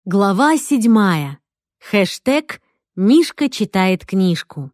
Глава 7. Хэштег «Мишка читает книжку».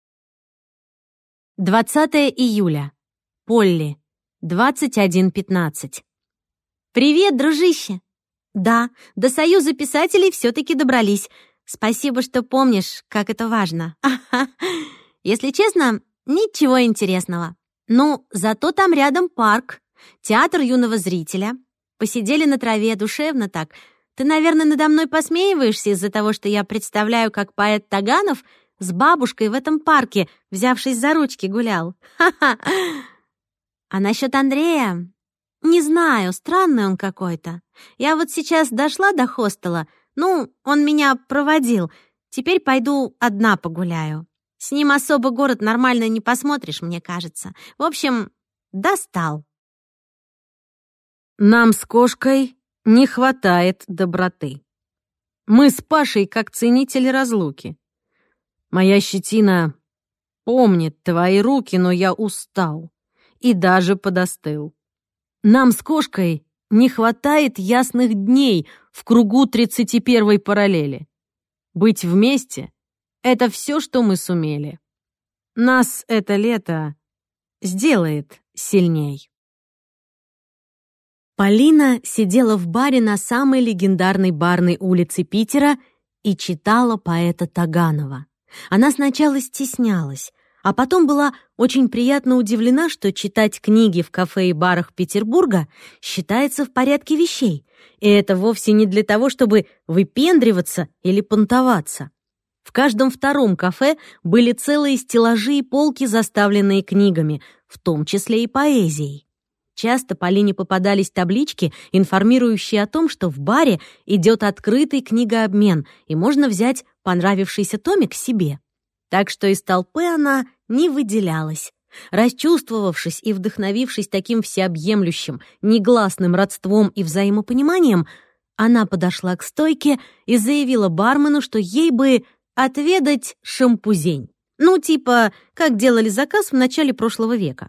20 июля. Полли. 21:15. «Привет, дружище!» «Да, до Союза писателей все-таки добрались. Спасибо, что помнишь, как это важно. Если честно, ничего интересного. Ну, зато там рядом парк, театр юного зрителя. Посидели на траве, душевно так. Ты, наверное, надо мной посмеиваешься из-за того, что я представляю, как поэт Таганов с бабушкой в этом парке, взявшись за ручки, гулял. Ха-ха! А насчет Андрея? Не знаю, странный он какой-то. Я вот сейчас дошла до хостела. Ну, он меня проводил. Теперь пойду одна погуляю. С ним особо город нормально не посмотришь, мне кажется. В общем, достал. Нам с кошкой не хватает доброты. Мы с Пашей как ценители разлуки. Моя щетина помнит твои руки, но я устал и даже подостыл. Нам с кошкой не хватает ясных дней в кругу 31-й параллели. Быть вместе — это все, что мы сумели. Нас это лето сделает сильней. Полина сидела в баре на самой легендарной барной улице Питера и читала поэта Таганова. Она сначала стеснялась, а потом была очень приятно удивлена, что читать книги в кафе и барах Петербурга считается в порядке вещей, и это вовсе не для того, чтобы выпендриваться или понтоваться. В каждом втором кафе были целые стеллажи и полки, заставленные книгами, в том числе и поэзией. Часто Полине попадались таблички, информирующие о том, что в баре идет открытый книгообмен, и можно взять понравившийся томик себе. Так что из толпы она не выделялась. Расчувствовавшись и вдохновившись таким всеобъемлющим, негласным родством и взаимопониманием, она подошла к стойке и заявила бармену, что ей бы отведать шампузень. Ну, типа, как делали заказ в начале прошлого века.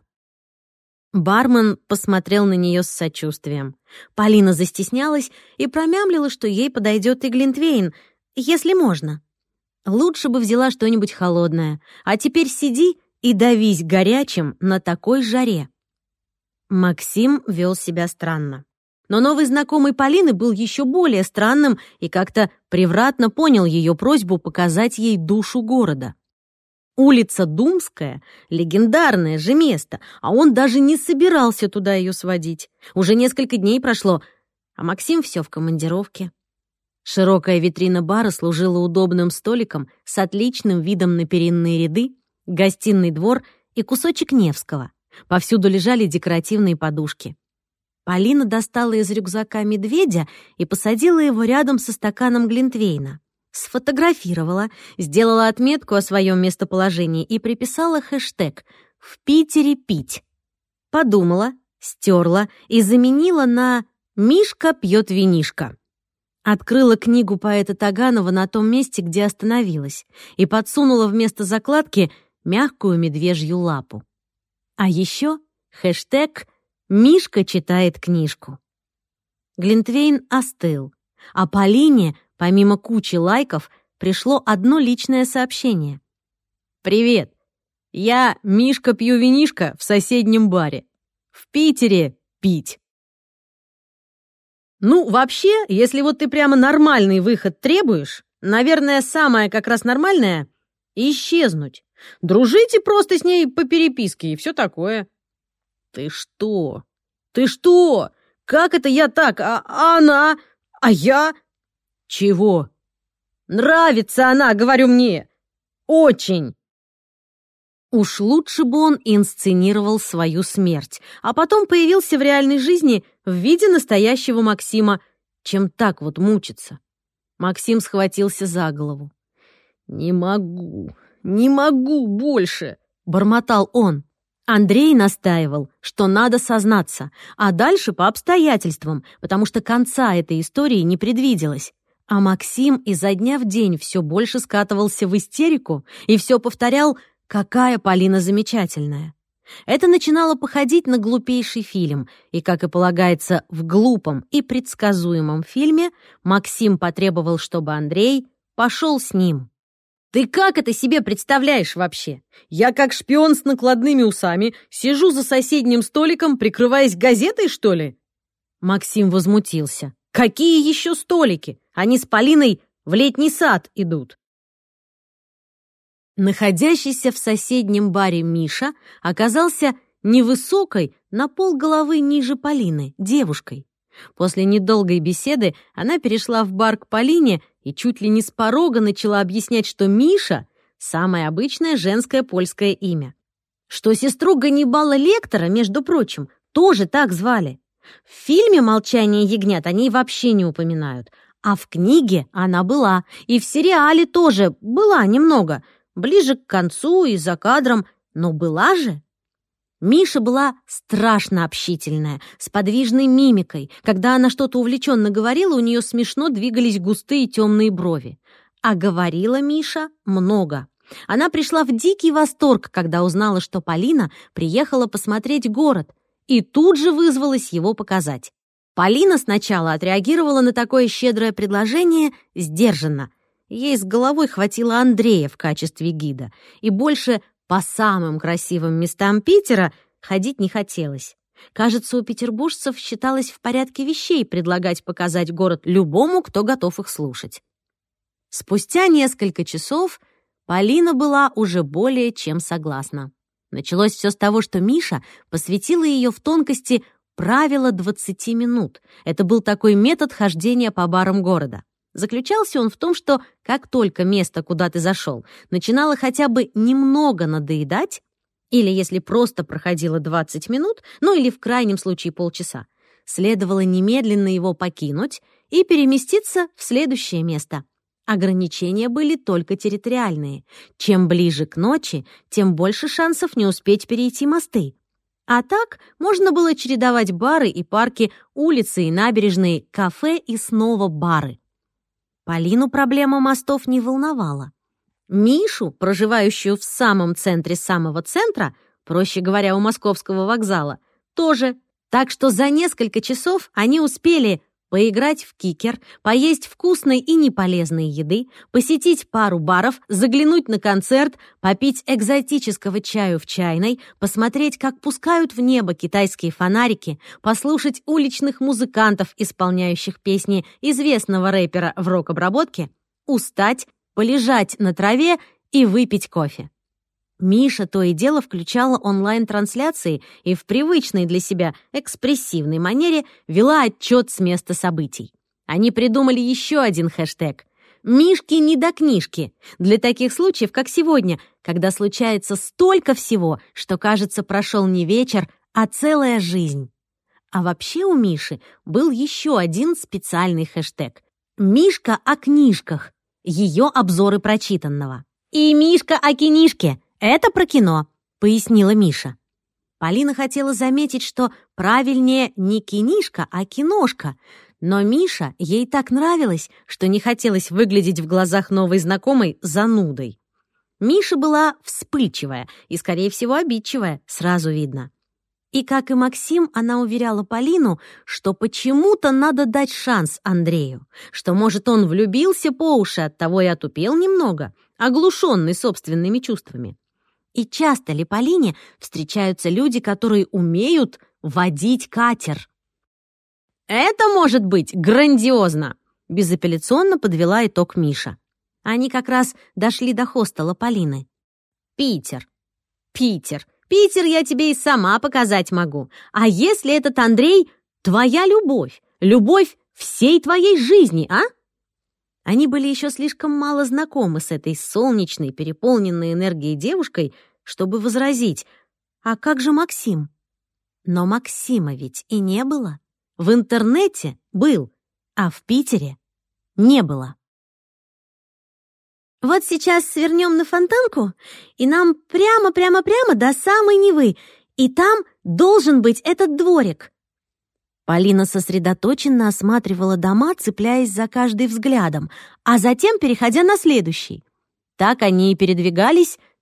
Бармен посмотрел на нее с сочувствием. Полина застеснялась и промямлила, что ей подойдет и глинтвейн, если можно. Лучше бы взяла что-нибудь холодное, а теперь сиди и давись горячим на такой жаре. Максим вел себя странно. Но новый знакомый Полины был еще более странным и как-то превратно понял ее просьбу показать ей душу города. Улица Думская — легендарное же место, а он даже не собирался туда ее сводить. Уже несколько дней прошло, а Максим все в командировке. Широкая витрина бара служила удобным столиком с отличным видом на перинные ряды, гостиный двор и кусочек Невского. Повсюду лежали декоративные подушки. Полина достала из рюкзака медведя и посадила его рядом со стаканом глинтвейна. Сфотографировала, сделала отметку о своем местоположении и приписала хэштег «В Питере пить». Подумала, стерла и заменила на «Мишка пьет винишко». Открыла книгу поэта Таганова на том месте, где остановилась, и подсунула вместо закладки мягкую медвежью лапу. А еще хэштег «Мишка читает книжку». Глинтвейн остыл, а Полине, помимо кучи лайков, пришло одно личное сообщение. «Привет! Я Мишка пью винишко в соседнем баре. В Питере пить». Ну, вообще, если вот ты прямо нормальный выход требуешь, наверное, самое как раз нормальное — исчезнуть. Дружите просто с ней по переписке и все такое. Ты что? Ты что? Как это я так? А она? А я? Чего? Нравится она, говорю мне. Очень. Уж лучше бы он инсценировал свою смерть, а потом появился в реальной жизни в виде настоящего Максима, чем так вот мучиться. Максим схватился за голову. «Не могу больше», — бормотал он. Андрей настаивал, что надо сознаться, а дальше по обстоятельствам, потому что конца этой истории не предвиделось. А Максим изо дня в день все больше скатывался в истерику и все повторял, какая Полина замечательная. Это начинало походить на глупейший фильм, и, как и полагается в глупом и предсказуемом фильме, Максим потребовал, чтобы Андрей пошел с ним. «Ты как это себе представляешь вообще? Я как шпион с накладными усами сижу за соседним столиком, прикрываясь газетой, что ли?» Максим возмутился. «Какие еще столики? Они с Полиной в летний сад идут». Находящийся в соседнем баре Миша оказался невысокой, на полголовы ниже Полины, девушкой. После недолгой беседы она перешла в бар к Полине и чуть ли не с порога начала объяснять, что Миша — самое обычное женское польское имя. Что сестру Ганнибала Лектора, между прочим, тоже так звали. В фильме «Молчание ягнят» о ней вообще не упоминают, а в книге она была, и в сериале тоже была немного, ближе к концу и за кадром, но была же. Миша была страшно общительная, с подвижной мимикой. Когда она что-то увлеченно говорила, у нее смешно двигались густые темные брови. А говорила Миша много. Она пришла в дикий восторг, когда узнала, что Полина приехала посмотреть город, и тут же вызвалась его показать. Полина сначала отреагировала на такое щедрое предложение сдержанно. Ей с головой хватило Андрея в качестве гида, и больше по самым красивым местам Питера ходить не хотелось. Кажется, у петербуржцев считалось в порядке вещей предлагать показать город любому, кто готов их слушать. Спустя несколько часов Полина была уже более чем согласна. Началось все с того, что Миша посвятила ее в тонкости правила 20 минут. Это был такой метод хождения по барам города. Заключался он в том, что как только место, куда ты зашел, начинало хотя бы немного надоедать, или если просто проходило 20 минут, ну или в крайнем случае полчаса, следовало немедленно его покинуть и переместиться в следующее место. Ограничения были только территориальные. Чем ближе к ночи, тем больше шансов не успеть перейти мосты. А так можно было чередовать бары и парки, улицы и набережные, кафе и снова бары. Полину проблема мостов не волновала. Мишу, проживающую в самом центре самого центра, проще говоря, у Московского вокзала, тоже. Так что за несколько часов они успели поиграть в кикер, поесть вкусной и неполезной еды, посетить пару баров, заглянуть на концерт, попить экзотического чаю в чайной, посмотреть, как пускают в небо китайские фонарики, послушать уличных музыкантов, исполняющих песни известного рэпера в рок-обработке, устать, полежать на траве и выпить кофе. Миша то и дело включала онлайн-трансляции и в привычной для себя экспрессивной манере вела отчет с места событий. Они придумали еще один хэштег «Мишки не до книжки» для таких случаев, как сегодня, когда случается столько всего, что, кажется, прошел не вечер, а целая жизнь. А вообще у Миши был еще один специальный хэштег «Мишка о книжках», ее обзоры прочитанного. И «Мишка о кинишке». «Это про кино», — пояснила Миша. Полина хотела заметить, что правильнее не кинишка, а киношка, но Миша ей так нравилась, что не хотелось выглядеть в глазах новой знакомой занудой. Миша была вспыльчивая и, скорее всего, обидчивая, сразу видно. И, как и Максим, она уверяла Полину, что почему-то надо дать шанс Андрею, что, может, он влюбился по уши, оттого и отупел немного, оглушенный собственными чувствами. И часто ли Полине встречаются люди, которые умеют водить катер? «Это может быть грандиозно!» — безапелляционно подвела итог Миша. Они как раз дошли до хостела Полины. «Питер я тебе и сама показать могу. А если этот Андрей — твоя любовь, любовь всей твоей жизни, а?» Они были еще слишком мало знакомы с этой солнечной, переполненной энергией девушкой, чтобы возразить: «А как же Максим?» Но Максима ведь и не было. В интернете был, а в Питере не было. «Вот сейчас свернем на Фонтанку, и нам прямо до самой Невы, и там должен быть этот дворик». Полина сосредоточенно осматривала дома, цепляясь за каждый взглядом, а затем переходя на следующий. Так они и передвигались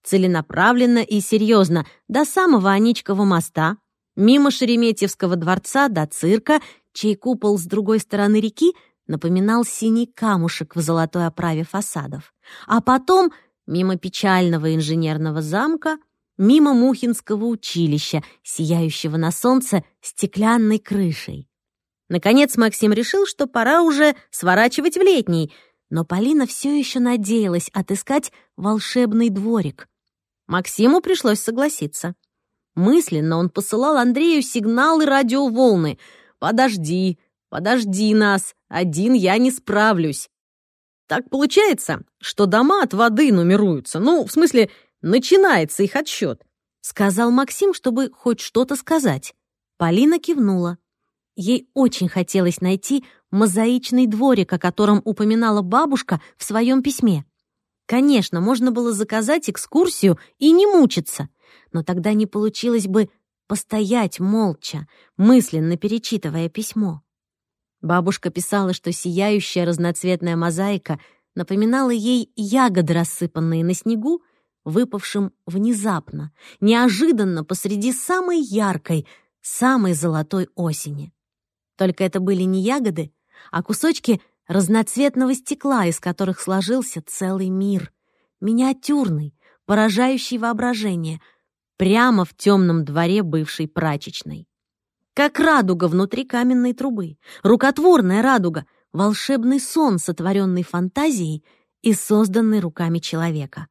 целенаправленно и серьезно, до самого Аничкова моста, мимо Шереметьевского дворца до цирка, чей купол с другой стороны реки напоминал синий камушек в золотой оправе фасадов, а потом мимо печального инженерного замка, мимо Мухинского училища, сияющего на солнце стеклянной крышей. Наконец Максим решил, что пора уже сворачивать в Летний, но Полина все еще надеялась отыскать волшебный дворик. Максиму пришлось согласиться. Мысленно он посылал Андрею сигналы радиоволны: «Подожди, подожди нас, один я не справлюсь». Так получается, что дома от воды нумеруются, в смысле, начинается их отсчет, сказал Максим, чтобы хоть что-то сказать. Полина кивнула. Ей очень хотелось найти мозаичный дворик, о котором упоминала бабушка в своем письме. Конечно, можно было заказать экскурсию и не мучиться, но тогда не получилось бы постоять молча, мысленно перечитывая письмо. Бабушка писала, что сияющая разноцветная мозаика напоминала ей ягоды, рассыпанные на снегу, выпавшим внезапно, неожиданно посреди самой яркой, самой золотой осени. Только это были не ягоды, а кусочки разноцветного стекла, из которых сложился целый мир, миниатюрный, поражающий воображение, прямо в темном дворе бывшей прачечной. Как радуга внутри каменной трубы, рукотворная радуга, волшебный сон, сотворенный фантазией и созданный руками человека.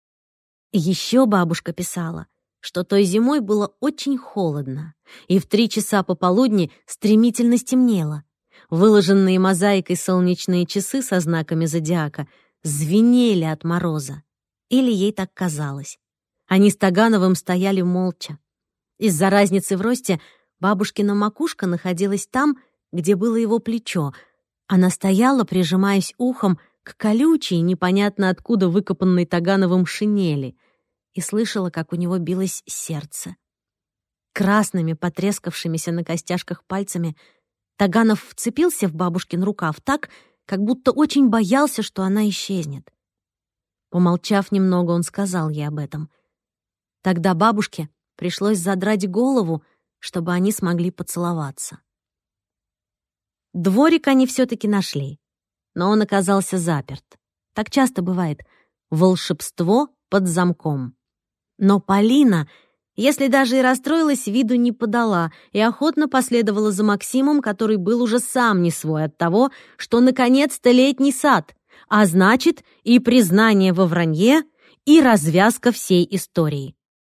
Еще бабушка писала, что той зимой было очень холодно, и в 3 часа пополудни стремительно стемнело. Выложенные мозаикой солнечные часы со знаками зодиака звенели от мороза. Или ей так казалось. Они с Тагановым стояли молча. Из-за разницы в росте бабушкина макушка находилась там, где было его плечо. Она стояла, прижимаясь ухом к колючей, непонятно откуда выкопанной Тагановым шинели, и слышала, как у него билось сердце. Красными, потрескавшимися на костяшках пальцами Таганов вцепился в бабушкин рукав так, как будто очень боялся, что она исчезнет. Помолчав немного, он сказал ей об этом. Тогда бабушке пришлось задрать голову, чтобы они смогли поцеловаться. Дворик они все-таки нашли, но он оказался заперт. Так часто бывает. Волшебство под замком. Но Полина, если даже и расстроилась, виду не подала и охотно последовала за Максимом, который был уже сам не свой от того, что наконец-то Летний сад, а значит и признание во вранье, и развязка всей истории.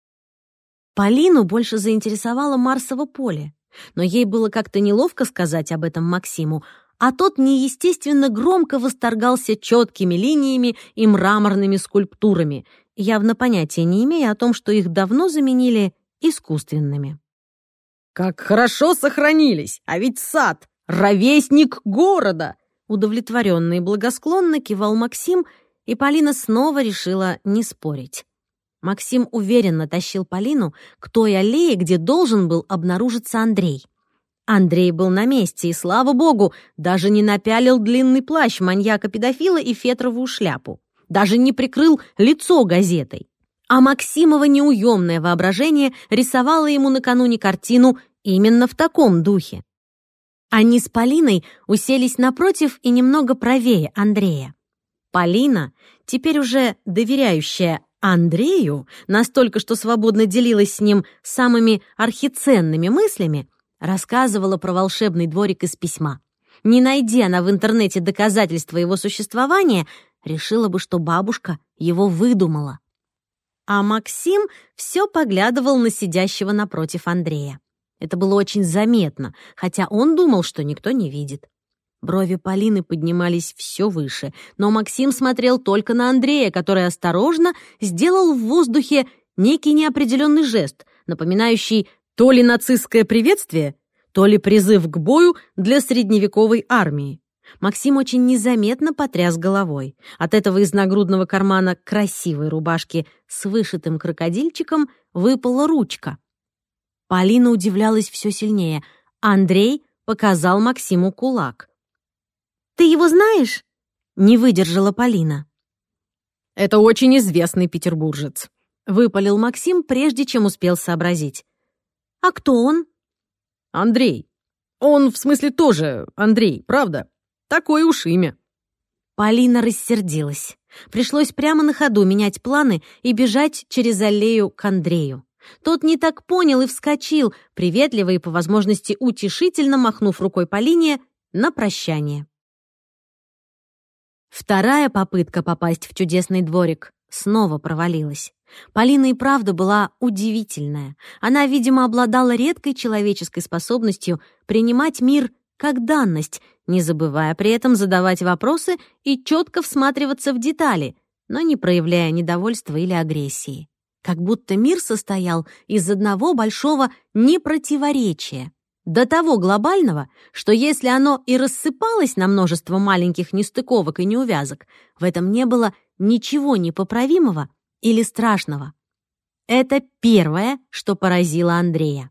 Полину больше заинтересовало Марсово поле, но ей было как-то неловко сказать об этом Максиму, а тот неестественно громко восторгался четкими линиями и мраморными скульптурами, явно понятия не имея о том, что их давно заменили искусственными. «Как хорошо сохранились! А ведь сад — ровесник города!» Удовлетворенно и благосклонно кивал Максим, и Полина снова решила не спорить. Максим уверенно тащил Полину к той аллее, где должен был обнаружиться Андрей. Андрей был на месте и, слава богу, даже не напялил длинный плащ маньяка-педофила и фетровую шляпу. Даже не прикрыл лицо газетой. А Максимово неуемное воображение рисовало ему накануне картину именно в таком духе. Они с Полиной уселись напротив и немного правее Андрея. Полина, теперь уже доверяющая Андрею, настолько, что свободно делилась с ним самыми архиценными мыслями, рассказывала про волшебный дворик из письма. Не найдя она в интернете доказательства его существования, решила бы, что бабушка его выдумала. А Максим все поглядывал на сидящего напротив Андрея. Это было очень заметно, хотя он думал, что никто не видит. Брови Полины поднимались все выше, но Максим смотрел только на Андрея, который осторожно сделал в воздухе некий неопределенный жест, напоминающий то ли нацистское приветствие, то ли призыв к бою для средневековой армии. Максим очень незаметно потряс головой. От этого из нагрудного кармана красивой рубашки с вышитым крокодильчиком выпала ручка. Полина удивлялась все сильнее. Андрей показал Максиму кулак. «Ты его знаешь?» — не выдержала Полина. «Это очень известный петербуржец. — выпалил Максим, прежде чем успел сообразить. «А кто он?» «Андрей. Он, в смысле, тоже Андрей, правда? Такое уж имя». Полина рассердилась. Пришлось прямо на ходу менять планы и бежать через аллею к Андрею. Тот не так понял и вскочил, приветливо и по возможности утешительно махнув рукой Полине на прощание. Вторая попытка попасть в чудесный дворик снова провалилась. Полина и правда была удивительная. Она, видимо, обладала редкой человеческой способностью принимать мир как данность, не забывая при этом задавать вопросы и четко всматриваться в детали, но не проявляя недовольства или агрессии. Как будто мир состоял из одного большого непротиворечия, до того глобального, что если оно и рассыпалось на множество маленьких нестыковок и неувязок, в этом не было ничего непоправимого или страшного. Это первое, что поразило Андрея.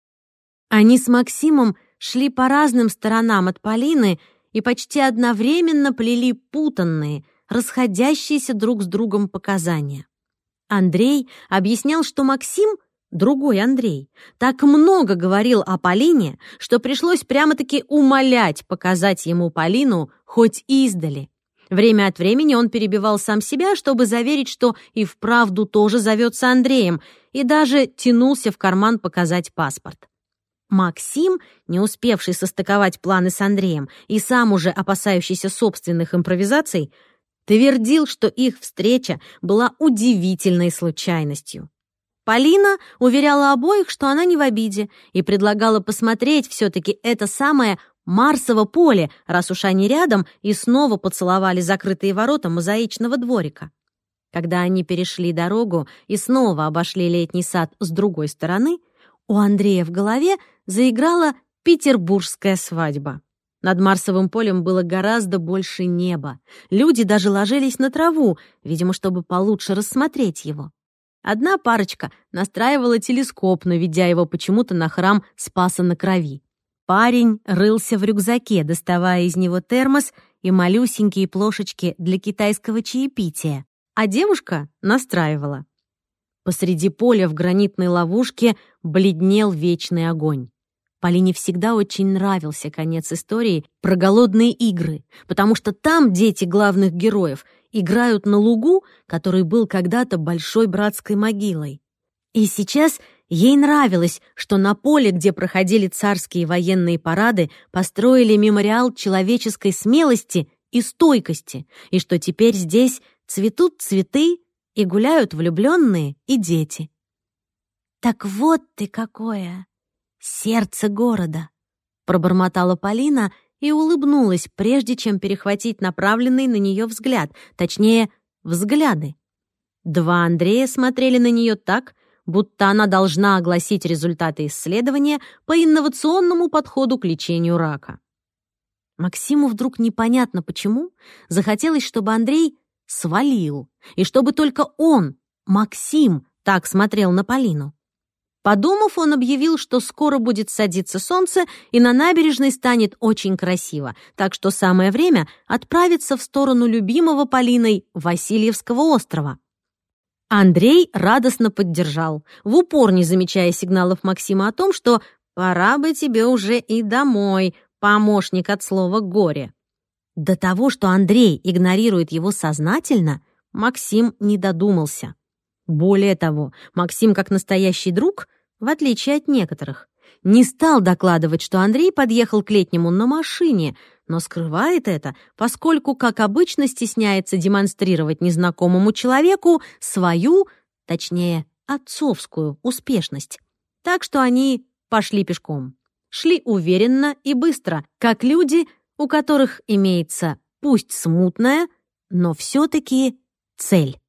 Они с Максимом шли по разным сторонам от Полины и почти одновременно плели путанные, расходящиеся друг с другом показания. Андрей объяснял, что Максим, другой Андрей, так много говорил о Полине, что пришлось прямо-таки умолять показать ему Полину хоть издали. Время от времени он перебивал сам себя, чтобы заверить, что и вправду тоже зовется Андреем, и даже тянулся в карман показать паспорт. Максим, не успевший состыковать планы с Андреем и сам уже опасающийся собственных импровизаций, твердил, что их встреча была удивительной случайностью. Полина уверяла обоих, что она не в обиде, и предлагала посмотреть все-таки это самое Марсово поле, раз уж они рядом, и снова поцеловали закрытые ворота мозаичного дворика. Когда они перешли дорогу и снова обошли летний сад с другой стороны, у Андрея в голове заиграла петербургская свадьба. Над Марсовым полем было гораздо больше неба. Люди даже ложились на траву, видимо, чтобы получше рассмотреть его. Одна парочка настраивала телескоп, наведя его почему-то на храм Спаса на Крови. Парень рылся в рюкзаке, доставая из него термос и малюсенькие плошечки для китайского чаепития, а девушка настраивала. Посреди поля в гранитной ловушке бледнел вечный огонь. Полине всегда очень нравился конец истории про голодные игры, потому что там дети главных героев играют на лугу, который был когда-то большой братской могилой. И сейчас ей нравилось, что на поле, где проходили царские военные парады, построили мемориал человеческой смелости и стойкости, и что теперь здесь цветут цветы и гуляют влюбленные и дети. «Так вот ты какое! Сердце города!» — пробормотала Полина и улыбнулась, прежде чем перехватить направленный на нее взгляд, точнее, взгляды. Два Андрея смотрели на нее так, будто она должна огласить результаты исследования по инновационному подходу к лечению рака. Максиму вдруг непонятно почему захотелось, чтобы Андрей свалил, и чтобы только он, Максим, так смотрел на Полину. Подумав, он объявил, что скоро будет садиться солнце, и на набережной станет очень красиво, так что самое время отправиться в сторону любимого Полиной Васильевского острова. Андрей радостно поддержал, в упор не замечая сигналов Максима о том, что «пора бы тебе уже и домой, помощник от слова «горе». До того, что Андрей игнорирует его сознательно, Максим не додумался. Более того, Максим, как настоящий друг, в отличие от некоторых, не стал докладывать, что Андрей подъехал к Летнему на машине, но скрывает это, поскольку, как обычно, стесняется демонстрировать незнакомому человеку свою, точнее, отцовскую успешность. Так что они пошли пешком. Шли уверенно и быстро, как люди, у которых имеется, пусть смутная, но все-таки цель.